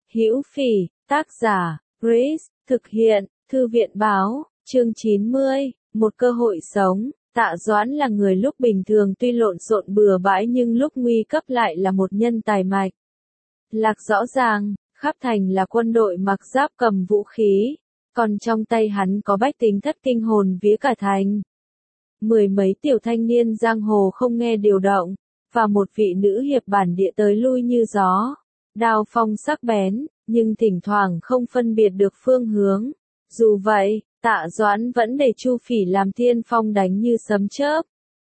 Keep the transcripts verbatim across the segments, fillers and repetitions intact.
Hữu Phỉ, tác giả, Grace, thực hiện, Thư viện báo, chương chín mươi, một cơ hội sống. Tạ Doãn là người lúc bình thường tuy lộn xộn bừa bãi nhưng lúc nguy cấp lại là một nhân tài mạch lạc rõ ràng, khắp thành là quân đội mặc giáp cầm vũ khí, còn trong tay hắn có bách tính thất kinh hồn vía cả thành. Mười mấy tiểu thanh niên giang hồ không nghe điều động, và một vị nữ hiệp bản địa tới lui như gió, đao phong sắc bén, nhưng thỉnh thoảng không phân biệt được phương hướng. Dù vậy, Tạ Doãn vẫn để Chu Phỉ làm tiên phong đánh như sấm chớp.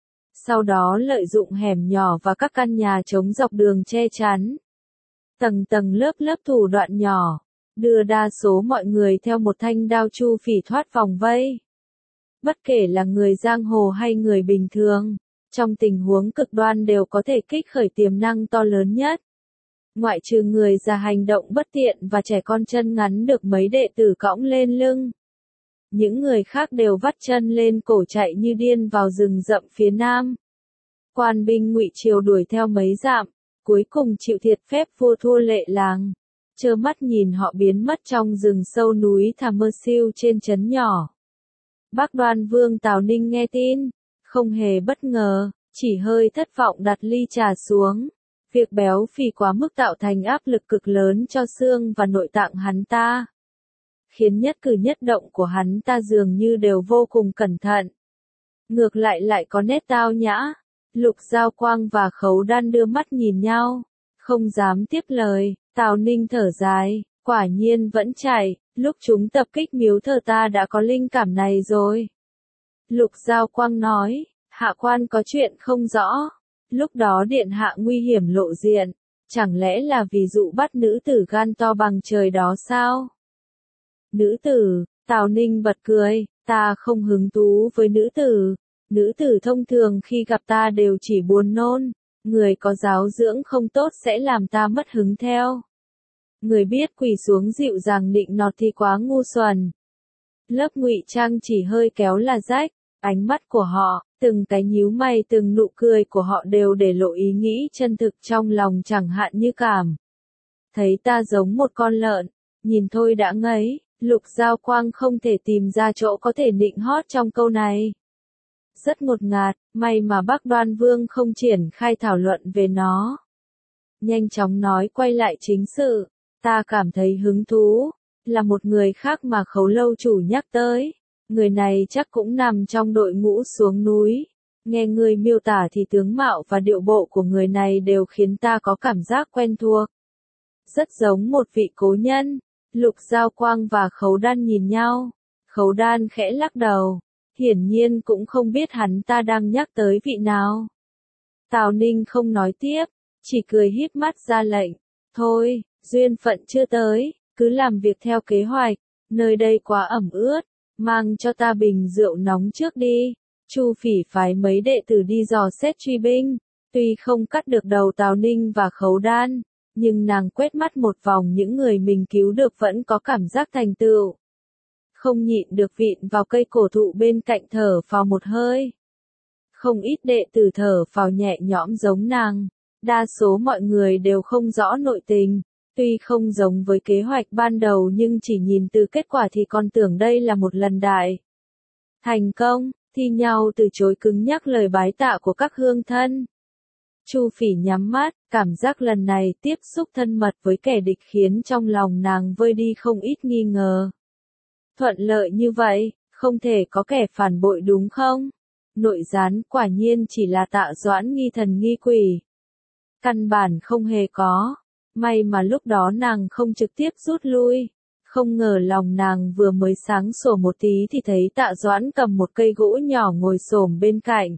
Sau đó lợi dụng hẻm nhỏ và các căn nhà trống dọc đường che chắn, tầng tầng lớp lớp thủ đoạn nhỏ, đưa đa số mọi người theo một thanh đao Chu Phỉ thoát vòng vây. Bất kể là người giang hồ hay người bình thường, trong tình huống cực đoan đều có thể kích khởi tiềm năng to lớn nhất. Ngoại trừ người già hành động bất tiện và trẻ con chân ngắn được mấy đệ tử cõng lên lưng, những người khác đều vắt chân lên cổ chạy như điên vào rừng rậm phía nam. Quan binh Ngụy Triều đuổi theo mấy dặm, cuối cùng chịu thiệt phép vua thua lệ làng, trơ mắt nhìn họ biến mất trong rừng sâu núi Thà Mơ Siêu trên trấn nhỏ. Bác Đoan Vương Tào Ninh nghe tin, không hề bất ngờ, chỉ hơi thất vọng đặt ly trà xuống. Việc béo phì quá mức tạo thành áp lực cực lớn cho xương và nội tạng hắn ta, khiến nhất cử nhất động của hắn ta dường như đều vô cùng cẩn thận. Ngược lại lại có nét tao nhã. Lục Giao Quang và Khấu Đan đưa mắt nhìn nhau, không dám tiếp lời. Tào Ninh thở dài, quả nhiên vẫn chạy, lúc chúng tập kích miếu thờ ta đã có linh cảm này rồi. Lục Giao Quang nói, hạ quan có chuyện không rõ. Lúc đó điện hạ nguy hiểm lộ diện, chẳng lẽ là vì dụ bắt nữ tử gan to bằng trời đó sao? Nữ tử, Tào Ninh bật cười, ta không hứng thú với nữ tử. Nữ tử thông thường khi gặp ta đều chỉ buồn nôn, người có giáo dưỡng không tốt sẽ làm ta mất hứng theo. Người biết quỳ xuống dịu dàng nịnh nọt thì quá ngu xuẩn. Lớp ngụy trang chỉ hơi kéo là rách, ánh mắt của họ, từng cái nhíu mày từng nụ cười của họ đều để lộ ý nghĩ chân thực trong lòng, chẳng hạn như cảm thấy ta giống một con lợn, nhìn thôi đã ngấy. Lục Giao Quang không thể tìm ra chỗ có thể nịnh hót trong câu này. Rất ngột ngạt, may mà Bác Đoan Vương không triển khai thảo luận về nó. Nhanh chóng nói quay lại chính sự, ta cảm thấy hứng thú, là một người khác mà Khấu lâu chủ nhắc tới. Người này chắc cũng nằm trong đội ngũ xuống núi. Nghe người miêu tả thì tướng mạo và điệu bộ của người này đều khiến ta có cảm giác quen thuộc. Rất giống một vị cố nhân. Lục Giao Quang và Khấu Đan nhìn nhau. Khấu Đan khẽ lắc đầu. Hiển nhiên cũng không biết hắn ta đang nhắc tới vị nào. Tào Ninh không nói tiếp, chỉ cười híp mắt ra lệnh. Thôi, duyên phận chưa tới, cứ làm việc theo kế hoạch. Nơi đây quá ẩm ướt, mang cho ta bình rượu nóng trước đi. Chu Phỉ phái mấy đệ tử đi dò xét truy binh. Tuy không cắt được đầu Tào Ninh và Khấu Đan, nhưng nàng quét mắt một vòng những người mình cứu được vẫn có cảm giác thành tựu. Không nhịn được vịn vào cây cổ thụ bên cạnh thở phào một hơi. Không ít đệ tử thở phào nhẹ nhõm giống nàng. Đa số mọi người đều không rõ nội tình. Tuy không giống với kế hoạch ban đầu nhưng chỉ nhìn từ kết quả thì còn tưởng đây là một lần đại thành công, thi nhau từ chối cứng nhắc lời bái tạ của các hương thân. Chu Phỉ nhắm mắt, cảm giác lần này tiếp xúc thân mật với kẻ địch khiến trong lòng nàng vơi đi không ít nghi ngờ. Thuận lợi như vậy, không thể có kẻ phản bội đúng không? Nội gián quả nhiên chỉ là Tạ Doãn nghi thần nghi quỷ. Căn bản không hề có. May mà lúc đó nàng không trực tiếp rút lui. Không ngờ lòng nàng vừa mới sáng sủa một tí thì thấy Tạ Doãn cầm một cây gỗ nhỏ ngồi xổm bên cạnh.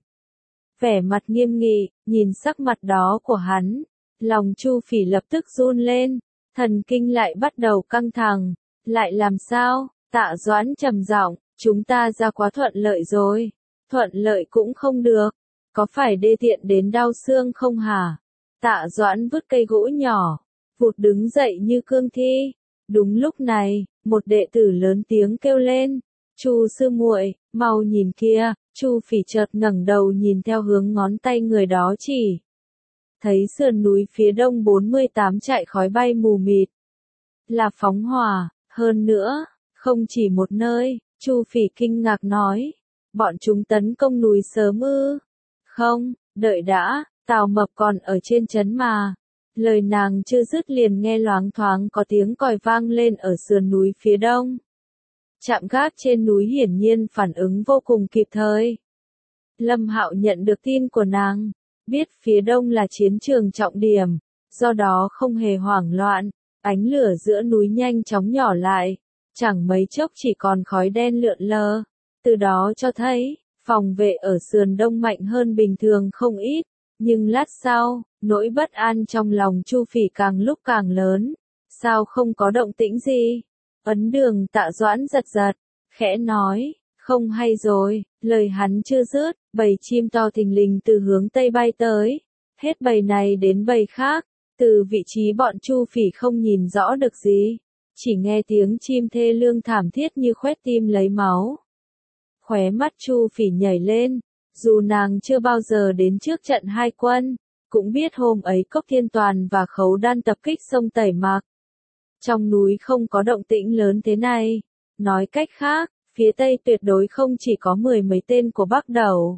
Vẻ mặt nghiêm nghị, nhìn sắc mặt đó của hắn. Lòng Chu Phỉ lập tức run lên. Thần kinh lại bắt đầu căng thẳng. Lại làm sao? Tạ Doãn trầm giọng, chúng ta ra quá thuận lợi rồi. Thuận lợi cũng không được. Có phải đê tiện đến đau xương không hả? Tạ Doãn vứt cây gỗ nhỏ, vụt đứng dậy như cương thi. Đúng lúc này, một đệ tử lớn tiếng kêu lên. Chu sư muội, mau nhìn kia. Chu Phỉ chợt ngẩng đầu nhìn theo hướng ngón tay người đó chỉ. Thấy sườn núi phía đông bốn mươi tám chạy khói bay mù mịt. Là phóng hỏa, hơn nữa, không chỉ một nơi, Chu Phỉ kinh ngạc nói. Bọn chúng tấn công núi sớm ư? Không, đợi đã, Tào Mập còn ở trên trấn mà. Lời nàng chưa dứt liền nghe loáng thoáng có tiếng còi vang lên ở sườn núi phía đông. Trạm gác trên núi hiển nhiên phản ứng vô cùng kịp thời. Lâm Hạo nhận được tin của nàng, biết phía đông là chiến trường trọng điểm, do đó không hề hoảng loạn, ánh lửa giữa núi nhanh chóng nhỏ lại, chẳng mấy chốc chỉ còn khói đen lượn lờ, từ đó cho thấy, phòng vệ ở sườn đông mạnh hơn bình thường không ít, nhưng lát sau, nỗi bất an trong lòng Chu Phỉ càng lúc càng lớn, sao không có động tĩnh gì? Ấn Đường Tạ Doãn giật giật, khẽ nói, không hay rồi, lời hắn chưa dứt, bầy chim to thình lình từ hướng tây bay tới, hết bầy này đến bầy khác, từ vị trí bọn Chu Phỉ không nhìn rõ được gì, chỉ nghe tiếng chim thê lương thảm thiết như khoét tim lấy máu. Khóe mắt Chu Phỉ nhảy lên, dù nàng chưa bao giờ đến trước trận hai quân, cũng biết hôm ấy Cốc Thiên Toàn và Khấu Đan tập kích sông Tẩy Mạc. Trong núi không có động tĩnh lớn thế này, nói cách khác, phía tây tuyệt đối không chỉ có mười mấy tên của Bắc Đầu.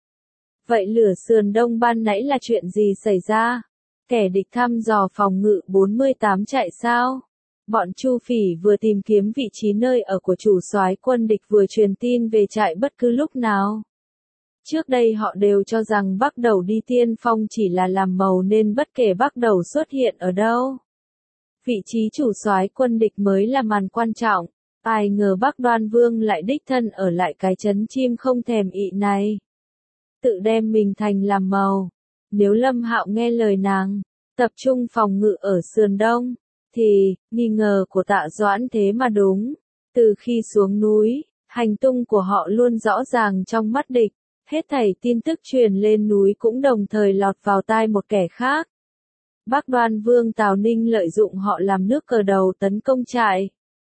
Vậy lửa sườn đông ban nãy là chuyện gì xảy ra? Kẻ địch thăm dò phòng ngự bốn mươi tám chạy sao? Bọn Chu Phỉ vừa tìm kiếm vị trí nơi ở của chủ soái quân địch vừa truyền tin về trại bất cứ lúc nào. Trước đây họ đều cho rằng Bắc Đầu đi tiên phong chỉ là làm màu nên bất kể Bắc Đầu xuất hiện ở đâu. Vị trí chủ soái quân địch mới là màn quan trọng, ai ngờ Bắc Đoan Vương lại đích thân ở lại cái trấn chim không thèm ị này. Tự đem mình thành làm màu. Nếu Lâm Hạo nghe lời nàng, tập trung phòng ngự ở sườn đông, thì, nghi ngờ của Tạ Doãn thế mà đúng. Từ khi xuống núi, hành tung của họ luôn rõ ràng trong mắt địch, hết thảy tin tức truyền lên núi cũng đồng thời lọt vào tai một kẻ khác. Bắc Đoan Vương Tào Ninh lợi dụng họ làm nước cờ đầu tấn công trại.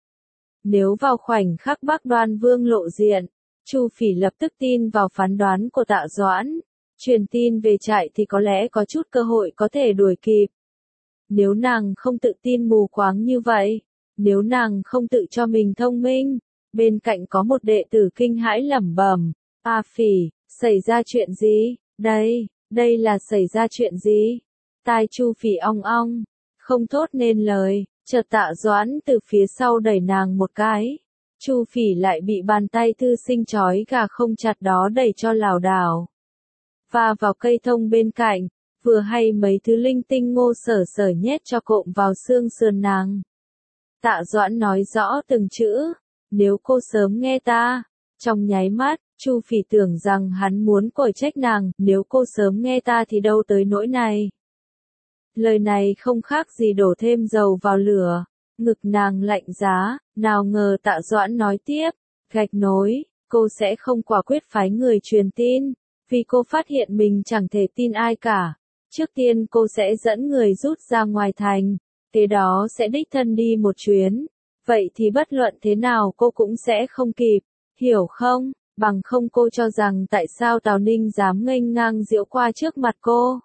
Nếu vào khoảnh khắc Bắc Đoan Vương lộ diện, Chu Phỉ lập tức tin vào phán đoán của Tạ Doãn, truyền tin về trại thì có lẽ có chút cơ hội có thể đuổi kịp. Nếu nàng không tự tin mù quáng như vậy, nếu nàng không tự cho mình thông minh, bên cạnh có một đệ tử kinh hãi lẩm bẩm, "A Phỉ, xảy ra chuyện gì? Đây, đây là xảy ra chuyện gì?" Tai Chu Phỉ ong ong, không thốt nên lời, chợt Tạ Doãn từ phía sau đẩy nàng một cái. Chu Phỉ lại bị bàn tay thư sinh trói gà không chặt đó đẩy cho lảo đảo. Và vào cây thông bên cạnh, vừa hay mấy thứ linh tinh ngô sở sở nhét cho cộm vào xương sườn nàng. Tạ Doãn nói rõ từng chữ, nếu cô sớm nghe ta. Trong nháy mắt, Chu Phỉ tưởng rằng hắn muốn cổi trách nàng, nếu cô sớm nghe ta thì đâu tới nỗi này. Lời này không khác gì đổ thêm dầu vào lửa, ngực nàng lạnh giá, nào ngờ Tạ Doãn nói tiếp, gạch nối, cô sẽ không quả quyết phái người truyền tin, vì cô phát hiện mình chẳng thể tin ai cả. Trước tiên cô sẽ dẫn người rút ra ngoài thành, kế đó sẽ đích thân đi một chuyến, vậy thì bất luận thế nào cô cũng sẽ không kịp, hiểu không? Bằng không cô cho rằng tại sao Tào Ninh dám nghênh ngang giễu qua trước mặt cô.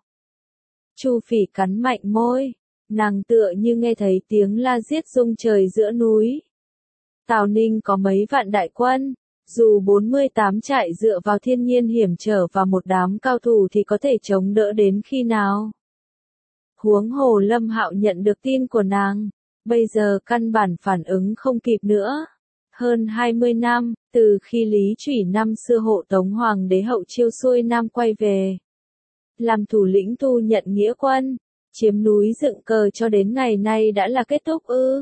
Chu Phỉ cắn mạnh môi, nàng tựa như nghe thấy tiếng la giết rung trời giữa núi. Tào Ninh có mấy vạn đại quân, dù bốn mươi tám trại dựa vào thiên nhiên hiểm trở và một đám cao thủ thì có thể chống đỡ đến khi nào. Huống hồ Lâm Hạo nhận được tin của nàng, bây giờ căn bản phản ứng không kịp nữa. Hơn hai mươi năm, từ khi Lý Chủy năm xưa hộ tống Hoàng đế hậu chiêu xuôi Nam quay về. Làm thủ lĩnh thu nhận nghĩa quân, chiếm núi dựng cờ cho đến ngày nay đã là kết thúc ư.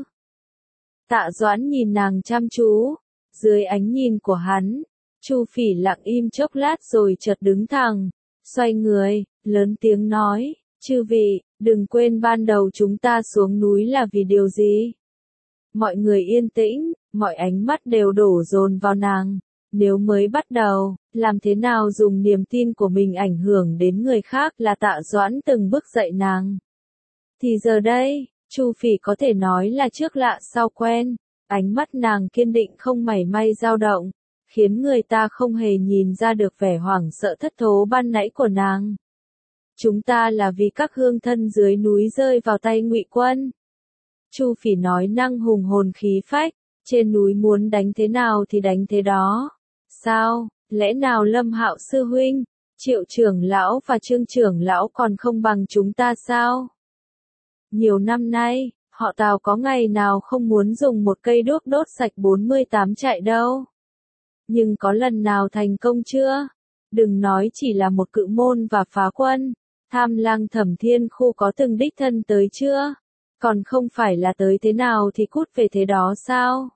Tạ Doãn nhìn nàng chăm chú, dưới ánh nhìn của hắn, Chu Phỉ lặng im chốc lát rồi chợt đứng thẳng, xoay người, lớn tiếng nói, chư vị, đừng quên ban đầu chúng ta xuống núi là vì điều gì. Mọi người yên tĩnh, mọi ánh mắt đều đổ dồn vào nàng. Nếu mới bắt đầu, làm thế nào dùng niềm tin của mình ảnh hưởng đến người khác là Tạ Doãn từng bước dạy nàng. Thì giờ đây, Chu Phỉ có thể nói là trước lạ sau quen, ánh mắt nàng kiên định không mảy may dao động, khiến người ta không hề nhìn ra được vẻ hoảng sợ thất thố ban nãy của nàng. Chúng ta là vì các hương thân dưới núi rơi vào tay Ngụy quân. Chu Phỉ nói năng hùng hồn khí phách, trên núi muốn đánh thế nào thì đánh thế đó. Sao, lẽ nào Lâm Hạo sư huynh, Triệu trưởng lão và Trương trưởng lão còn không bằng chúng ta sao? Nhiều năm nay, họ Tào có ngày nào không muốn dùng một cây đuốc đốt sạch bốn mươi tám trại đâu. Nhưng có lần nào thành công chưa? Đừng nói chỉ là một cự môn và phá quân, Tham Lang Thẩm Thiên Khu có từng đích thân tới chưa? Còn không phải là tới thế nào thì cút về thế đó sao?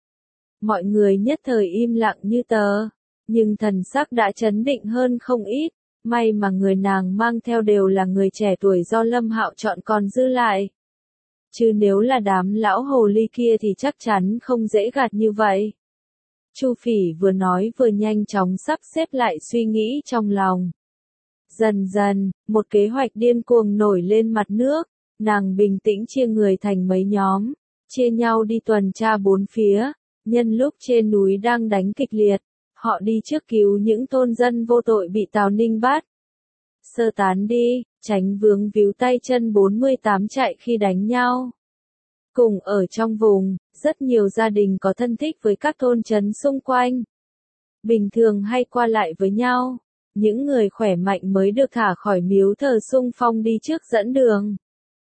Mọi người nhất thời im lặng như tờ, nhưng thần sắc đã chấn định hơn không ít, may mà người nàng mang theo đều là người trẻ tuổi do Lâm Hạo chọn còn giữ lại. Chứ nếu là đám lão hồ ly kia thì chắc chắn không dễ gạt như vậy. Chu Phỉ vừa nói vừa nhanh chóng sắp xếp lại suy nghĩ trong lòng. Dần dần, một kế hoạch điên cuồng nổi lên mặt nước, nàng bình tĩnh chia người thành mấy nhóm, chia nhau đi tuần tra bốn phía, nhân lúc trên núi đang đánh kịch liệt, họ đi trước cứu những thôn dân vô tội bị Tào Ninh bắt. Sơ tán đi, tránh vướng víu tay chân bốn mươi tám trại khi đánh nhau. Cùng ở trong vùng, rất nhiều gia đình có thân thích với các thôn trấn xung quanh. Bình thường hay qua lại với nhau, những người khỏe mạnh mới được thả khỏi miếu thờ xung phong đi trước dẫn đường.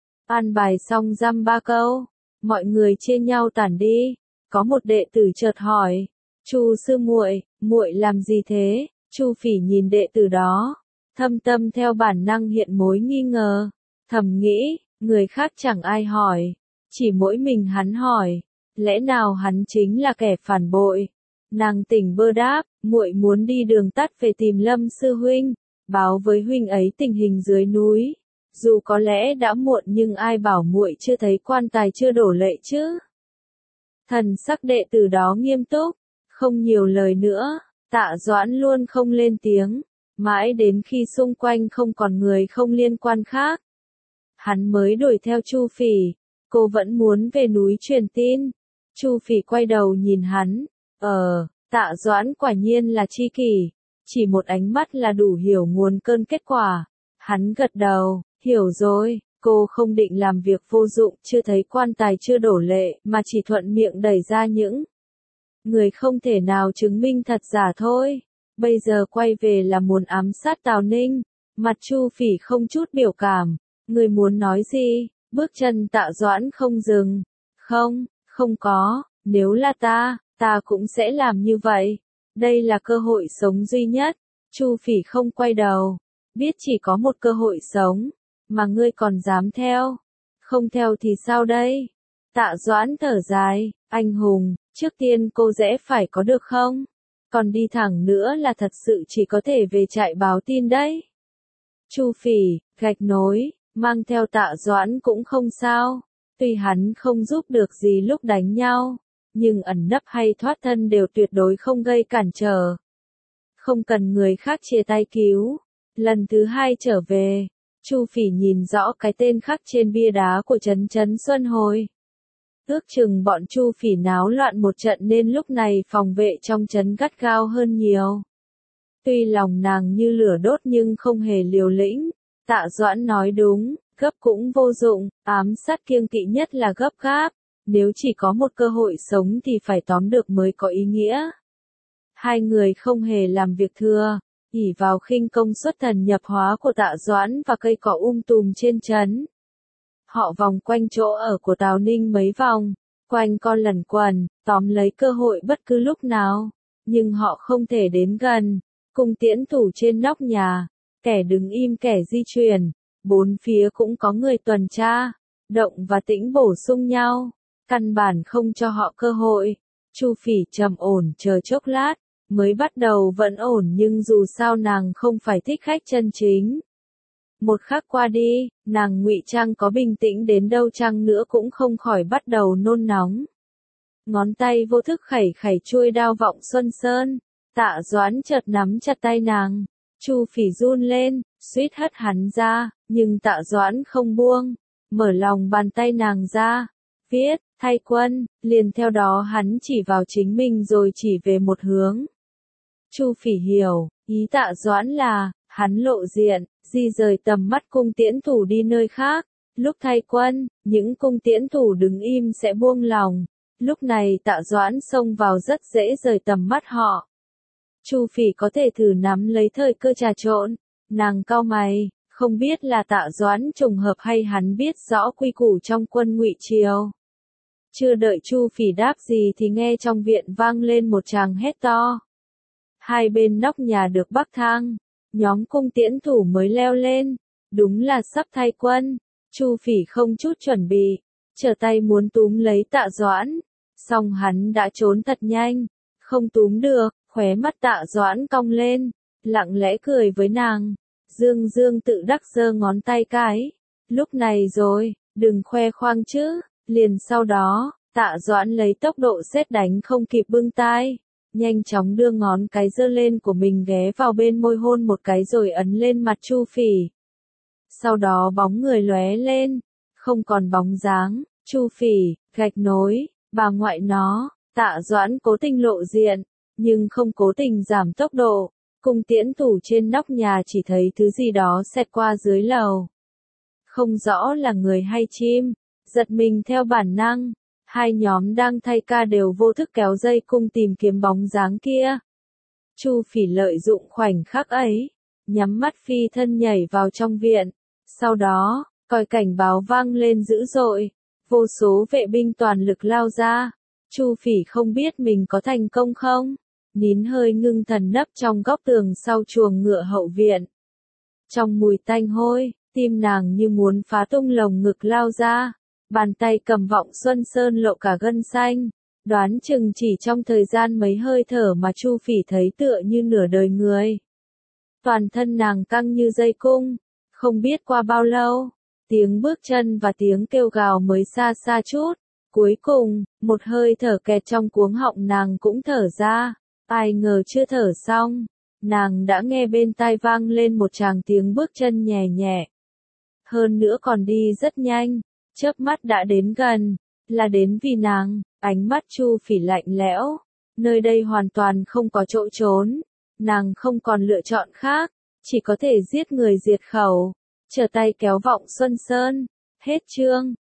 An bài xong dăm ba câu, mọi người chia nhau tản đi. Có một đệ tử chợt hỏi, Chu sư muội, muội làm gì thế? Chu Phỉ nhìn đệ tử đó, thâm tâm theo bản năng hiện mối nghi ngờ, thầm nghĩ, người khác chẳng ai hỏi, chỉ mỗi mình hắn hỏi, lẽ nào hắn chính là kẻ phản bội? Nàng tỉnh bơ đáp, muội muốn đi đường tắt về tìm Lâm sư huynh, báo với huynh ấy tình hình dưới núi. Dù có lẽ đã muộn nhưng ai bảo muội chưa thấy quan tài chưa đổ lệ chứ? Thần sắc đệ tử đó nghiêm túc, không nhiều lời nữa, Tạ Doãn luôn không lên tiếng, mãi đến khi xung quanh không còn người không liên quan khác. Hắn mới đuổi theo Chu Phỉ, cô vẫn muốn về núi truyền tin. Chu Phỉ quay đầu nhìn hắn, ờ, Tạ Doãn quả nhiên là tri kỷ, chỉ một ánh mắt là đủ hiểu nguồn cơn kết quả. Hắn gật đầu, hiểu rồi. Cô không định làm việc vô dụng, chưa thấy quan tài chưa đổ lệ, mà chỉ thuận miệng đẩy ra những người không thể nào chứng minh thật giả thôi. Bây giờ quay về là muốn ám sát Tào Ninh. Mặt Chu Phỉ không chút biểu cảm. Người muốn nói gì? Bước chân Tạ Doãn không dừng. Không, không có, nếu là ta, ta cũng sẽ làm như vậy. Đây là cơ hội sống duy nhất. Chu Phỉ không quay đầu. Biết chỉ có một cơ hội sống. Mà ngươi còn dám theo? Không theo thì sao đây? Tạ Doãn thở dài, anh hùng, trước tiên cô rẽ phải có được không? Còn đi thẳng nữa là thật sự chỉ có thể về trại báo tin đấy. Chu Phỉ, gạch nối, mang theo Tạ Doãn cũng không sao. Tuy hắn không giúp được gì lúc đánh nhau, nhưng ẩn nấp hay thoát thân đều tuyệt đối không gây cản trở. Không cần người khác chia tay cứu. Lần thứ hai trở về, Chu Phỉ nhìn rõ cái tên khắc trên bia đá của trấn trấn Xuân Hồi. Ước chừng bọn Chu Phỉ náo loạn một trận nên lúc này phòng vệ trong trấn gắt gao hơn nhiều. Tuy lòng nàng như lửa đốt nhưng không hề liều lĩnh. Tạ Doãn nói đúng, gấp cũng vô dụng, ám sát kiêng kỵ nhất là gấp gáp. Nếu chỉ có một cơ hội sống thì phải tóm được mới có ý nghĩa. Hai người không hề làm việc thừa. ỷ vào khinh công xuất thần nhập hóa của Tạ Doãn và cây cỏ um tùm trên trấn. Họ vòng quanh chỗ ở của Tào Ninh mấy vòng, quanh con lẩn quẩn, tóm lấy cơ hội bất cứ lúc nào. Nhưng họ không thể đến gần. Cung tiễn thủ trên nóc nhà, kẻ đứng im kẻ di chuyển, bốn phía cũng có người tuần tra, động và tĩnh bổ sung nhau, căn bản không cho họ cơ hội. Chu Phỉ trầm ổn chờ chốc lát. Mới bắt đầu vẫn ổn nhưng dù sao nàng không phải thích khách chân chính. Một khắc qua đi, nàng ngụy trang có bình tĩnh đến đâu chăng nữa cũng không khỏi bắt đầu nôn nóng. Ngón tay vô thức khẩy khẩy chuôi đao vọng Xuân Sơn. Tạ Doãn chợt nắm chặt tay nàng. Chu Phỉ run lên, suýt hất hắn ra, nhưng Tạ Doãn không buông. Mở lòng bàn tay nàng ra. Viết, thay quân, liền theo đó hắn chỉ vào chính mình rồi chỉ về một hướng. Chu Phỉ hiểu, ý Tạ Doãn là, hắn lộ diện, di rời tầm mắt cung tiễn thủ đi nơi khác, Lúc thay quân, những cung tiễn thủ đứng im sẽ buông lòng. Lúc này Tạ Doãn xông vào rất dễ rời tầm mắt họ. Chu Phỉ có thể thử nắm lấy thời cơ trà trộn. Nàng cau mày, không biết là Tạ Doãn trùng hợp hay hắn biết rõ quy củ trong quân Ngụy Triều. Chưa đợi Chu Phỉ đáp gì thì nghe trong viện vang lên một tràng hét to. Hai bên nóc nhà được bắc thang, nhóm cung tiễn thủ mới leo lên, đúng là sắp thay quân. Chu Phỉ không chút chuẩn bị, trở tay muốn túm lấy Tạ Doãn, song hắn đã trốn thật nhanh, không túm được, khóe mắt Tạ Doãn cong lên, lặng lẽ cười với nàng. Dương Dương tự đắc giơ ngón tay cái, lúc này rồi, đừng khoe khoang chứ. Liền sau đó, Tạ Doãn lấy tốc độ sét đánh không kịp bưng tai, nhanh chóng đưa ngón cái giơ lên của mình ghé vào bên môi hôn một cái rồi ấn lên mặt Chu Phỉ. Sau đó bóng người lóe lên, không còn bóng dáng. Chu Phỉ, gạch nối, bà ngoại nó. Tạ Doãn cố tình lộ diện, nhưng không cố tình giảm tốc độ. Cung tiễn thủ trên nóc nhà chỉ thấy thứ gì đó xẹt qua dưới lầu. Không rõ là người hay chim, giật mình theo bản năng. Hai nhóm đang thay ca đều vô thức kéo dây cung tìm kiếm bóng dáng kia. Chu Phỉ lợi dụng khoảnh khắc ấy, nhắm mắt phi thân nhảy vào trong viện. Sau đó, còi cảnh báo vang lên dữ dội, vô số vệ binh toàn lực lao ra. Chu Phỉ không biết mình có thành công không, nín hơi ngưng thần nấp trong góc tường sau chuồng ngựa hậu viện. Trong mùi tanh hôi, tim nàng như muốn phá tung lồng ngực lao ra, bàn tay cầm vọng xuân sơn lộ cả gân xanh, đoán chừng chỉ trong thời gian mấy hơi thở mà Chu Phỉ thấy tựa như nửa đời người. Toàn thân nàng căng như dây cung, không biết qua bao lâu, tiếng bước chân và tiếng kêu gào mới xa xa chút, cuối cùng, một hơi thở kẹt trong cuống họng nàng cũng thở ra. Ai ngờ chưa thở xong, nàng đã nghe bên tai vang lên một tràng tiếng bước chân nhẹ nhẹ. Hơn nữa còn đi rất nhanh, chớp mắt đã đến gần, là đến vì nàng. Ánh mắt Chu Phỉ lạnh lẽo, nơi đây hoàn toàn không có chỗ trốn, nàng không còn lựa chọn khác, chỉ có thể giết người diệt khẩu, trở tay kéo vọng Xuân Sơn. Hết chương.